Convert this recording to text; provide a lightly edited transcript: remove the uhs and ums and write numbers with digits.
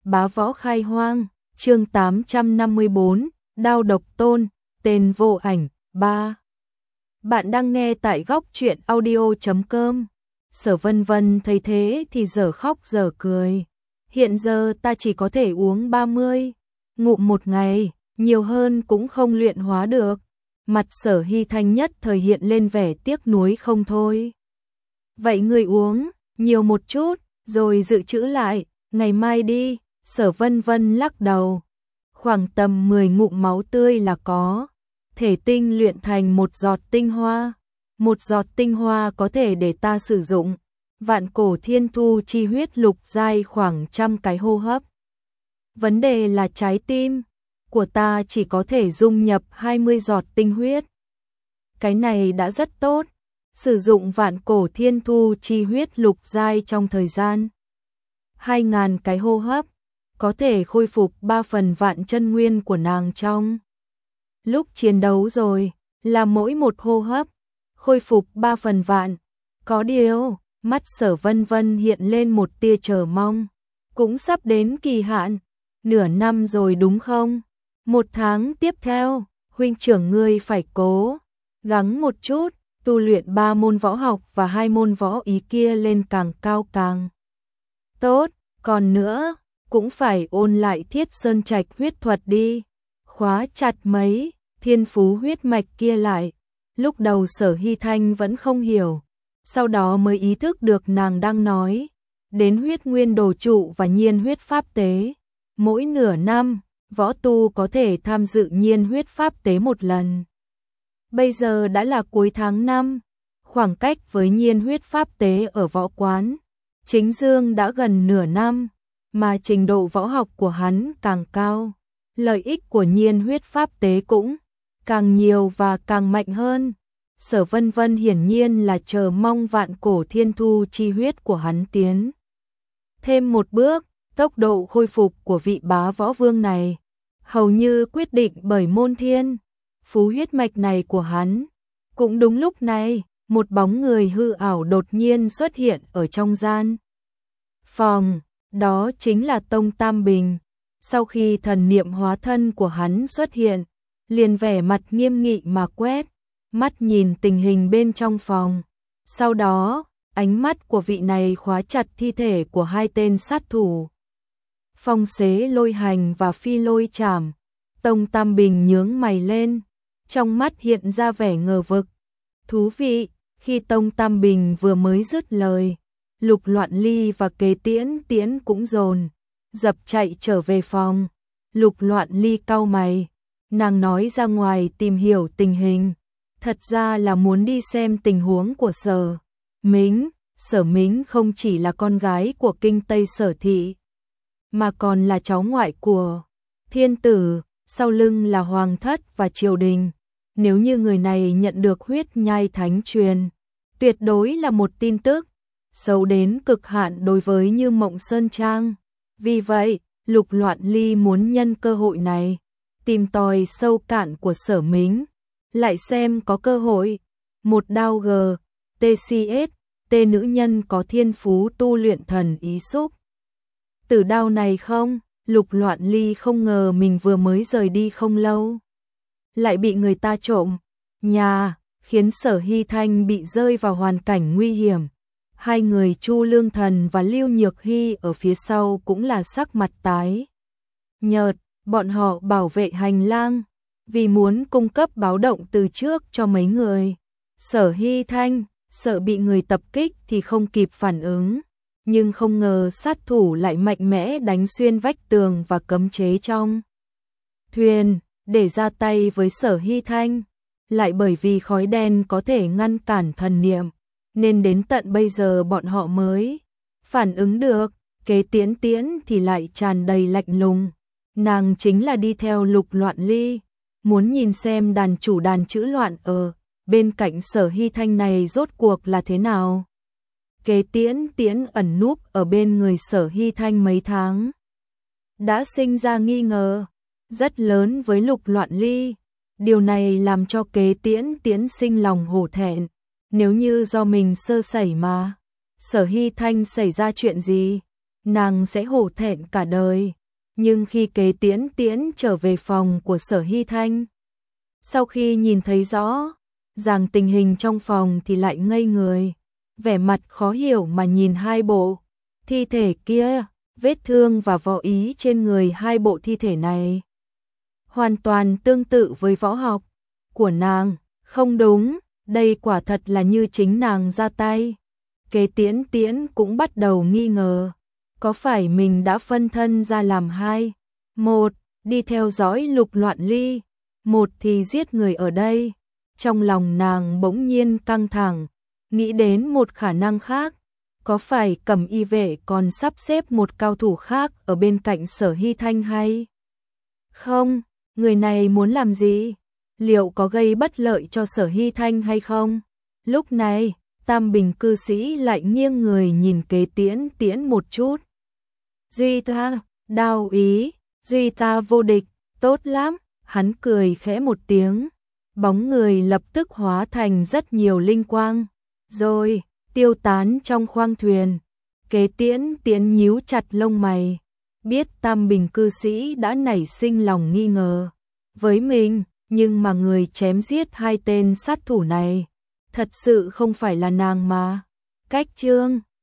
Bá võ khai hoang, chương 854, đao độc tôn, tên vô ảnh, 3. Bạn đang nghe tại góc truyện audio.com. Sở Vân Vân thấy thế thì dở khóc dở cười. Hiện giờ ta chỉ có thể uống 30 ngụm một ngày, nhiều hơn cũng không luyện hóa được. Mặt Sở Hy Thanh nhất thời hiện lên vẻ tiếc nuối không thôi. Vậy người uống nhiều một chút, rồi dự trữ lại, ngày mai đi. Sở Vân Vân lắc đầu. Khoảng tầm 10 ngụm máu tươi là có thể tinh luyện thành một giọt tinh hoa. Một giọt tinh hoa có thể để ta sử dụng vạn cổ thiên thu chi huyết lục giai khoảng 100 cái hô hấp. Vấn đề là trái tim của ta chỉ có thể dung nhập 20 giọt tinh huyết. Cái này đã rất tốt. Sử dụng vạn cổ thiên thu chi huyết lục giai trong thời gian 2.000 cái hô hấp, có thể khôi phục 3 phần vạn chân nguyên của nàng trong lúc chiến đấu rồi, là mỗi một hô hấp khôi phục 3 phần vạn. Có điều, mắt Sở Vân Vân hiện lên một tia chờ mong. Cũng sắp đến kỳ hạn, nửa năm rồi đúng không? 1 tháng tiếp theo, huynh trưởng ngươi phải cố gắng một chút, tu luyện 3 môn võ học và 2 môn võ ý kia lên càng cao càng tốt. Còn nữa, cũng phải ôn lại Thiết Sơn Trạch huyết thuật đi, khóa chặt mấy thiên phú huyết mạch kia lại. Lúc đầu Sở Hy Thanh vẫn không hiểu, sau đó mới ý thức được nàng đang nói đến huyết nguyên đồ trụ và nhiên huyết pháp tế. Mỗi nửa năm, võ tu có thể tham dự nhiên huyết pháp tế một lần. Bây giờ đã là cuối tháng 5, khoảng cách với nhiên huyết pháp tế ở võ quán Chính Dương đã gần nửa năm, mà trình độ võ học của hắn càng cao, lợi ích của nhiên huyết pháp tế cũng càng nhiều và càng mạnh hơn. Sở Vân Vân hiển nhiên là chờ mong vạn cổ thiên thu chi huyết của hắn tiến thêm một bước. Tốc độ khôi phục của vị bá võ vương này hầu như quyết định bởi môn thiên phú huyết mạch này của hắn. Cũng đúng lúc này, một bóng người hư ảo đột nhiên xuất hiện ở trong gian phòng, đó chính là Tông Tam Bình. Sau khi thần niệm hóa thân của hắn xuất hiện, liền vẻ mặt nghiêm nghị mà quét mắt nhìn tình hình bên trong phòng. Sau đó, ánh mắt của vị này khóa chặt thi thể của 2 tên sát thủ, Phong Xế Lôi Hành và Phi Lôi Trảm. Tông Tam Bình nhướng mày lên, trong mắt hiện ra vẻ ngờ vực. Thú vị, khi Tông Tam Bình vừa mới dứt lời, Lục Loạn Ly và Kế Tiễn Tiễn cũng dồn dập chạy trở về phòng. Lục Loạn Ly cau mày, nàng nói ra ngoài tìm hiểu tình hình, thật ra là muốn đi xem tình huống của Sở Mính. Sở Mính không chỉ là con gái của kinh Tây Sở Thị, mà còn là cháu ngoại của thiên tử, sau lưng là hoàng thất và triều đình. Nếu như người này nhận được huyết nhai thánh truyền, tuyệt đối là một tin tức xấu đến cực hạn đối với Như Mộng Sơn Trang. Vì vậy, Lục Loạn Ly muốn nhân cơ hội này tìm tòi sâu cạn của Sở Mính, lại xem có cơ hội một đao TCS tê nữ nhân có thiên phú tu luyện thần ý xúc tử đao này không. Lục Loạn Ly không ngờ mình vừa mới rời đi không lâu lại bị người ta trộm nhà, khiến Sở Hy Thanh bị rơi vào hoàn cảnh nguy hiểm. 2 người Chu Lương Thần và Lưu Nhược Hy ở phía sau cũng là sắc mặt tái nhợt. Bọn họ bảo vệ hành lang vì muốn cung cấp báo động từ trước cho mấy người. Sở Hy Thanh sợ bị người tập kích thì không kịp phản ứng, nhưng không ngờ sát thủ lại mạnh mẽ đánh xuyên vách tường và cấm chế trong thuyền để ra tay với Sở Hy Thanh. Lại bởi vì khói đen có thể ngăn cản thần niệm, nên đến tận bây giờ bọn họ mới phản ứng được. Kế Tiễn Tiễn thì lại tràn đầy lạnh lùng. Nàng chính là đi theo Lục Loạn Ly, muốn nhìn xem đàn chủ đàn chữ loạn ở bên cạnh Sở Hy Thanh này rốt cuộc là thế nào. Kế Tiễn Tiễn ẩn núp ở bên người Sở Hy Thanh mấy tháng, đã sinh ra nghi ngờ rất lớn với Lục Loạn Ly. Điều này làm cho Kế Tiễn Tiễn sinh lòng hổ thẹn. Nếu như do mình sơ sẩy mà Sở Hy Thanh xảy ra chuyện gì, nàng sẽ hổ thẹn cả đời. Nhưng khi Kế Tiễn Tiễn trở về phòng của Sở Hy Thanh, sau khi nhìn thấy rõ ràng tình hình trong phòng thì lại ngây người, vẻ mặt khó hiểu mà nhìn hai bộ thi thể kia, vết thương và võ ý trên người hai bộ thi thể này hoàn toàn tương tự với võ học của nàng. Không đúng, đây quả thật là như chính nàng ra tay. Kế Tiễn Tiễn cũng bắt đầu nghi ngờ, có phải mình đã phân thân ra làm hai, một đi theo dõi Lục Loạn Ly, một thì giết người ở đây. Trong lòng nàng bỗng nhiên căng thẳng, nghĩ đến một khả năng khác, có phải Cẩm Y vệ còn sắp xếp một cao thủ khác ở bên cạnh Sở Hy Thanh hay không? Người này muốn làm gì? Liệu có gây bất lợi cho Sở Hy Thanh hay không? Lúc này, Tam Bình cư sĩ lại nghiêng người nhìn Kế Tiễn Tiễn một chút. Duy ta, đao ý, duy ta vô địch, tốt lắm. Hắn cười khẽ một tiếng, bóng người lập tức hóa thành rất nhiều linh quang, rồi tiêu tán trong khoang thuyền. Kế Tiễn Tiễn nhíu chặt lông mày, biết Tam Bình cư sĩ đã nảy sinh lòng nghi ngờ với mình, nhưng mà người chém giết hai tên sát thủ này thật sự không phải là nàng mà. Cách chương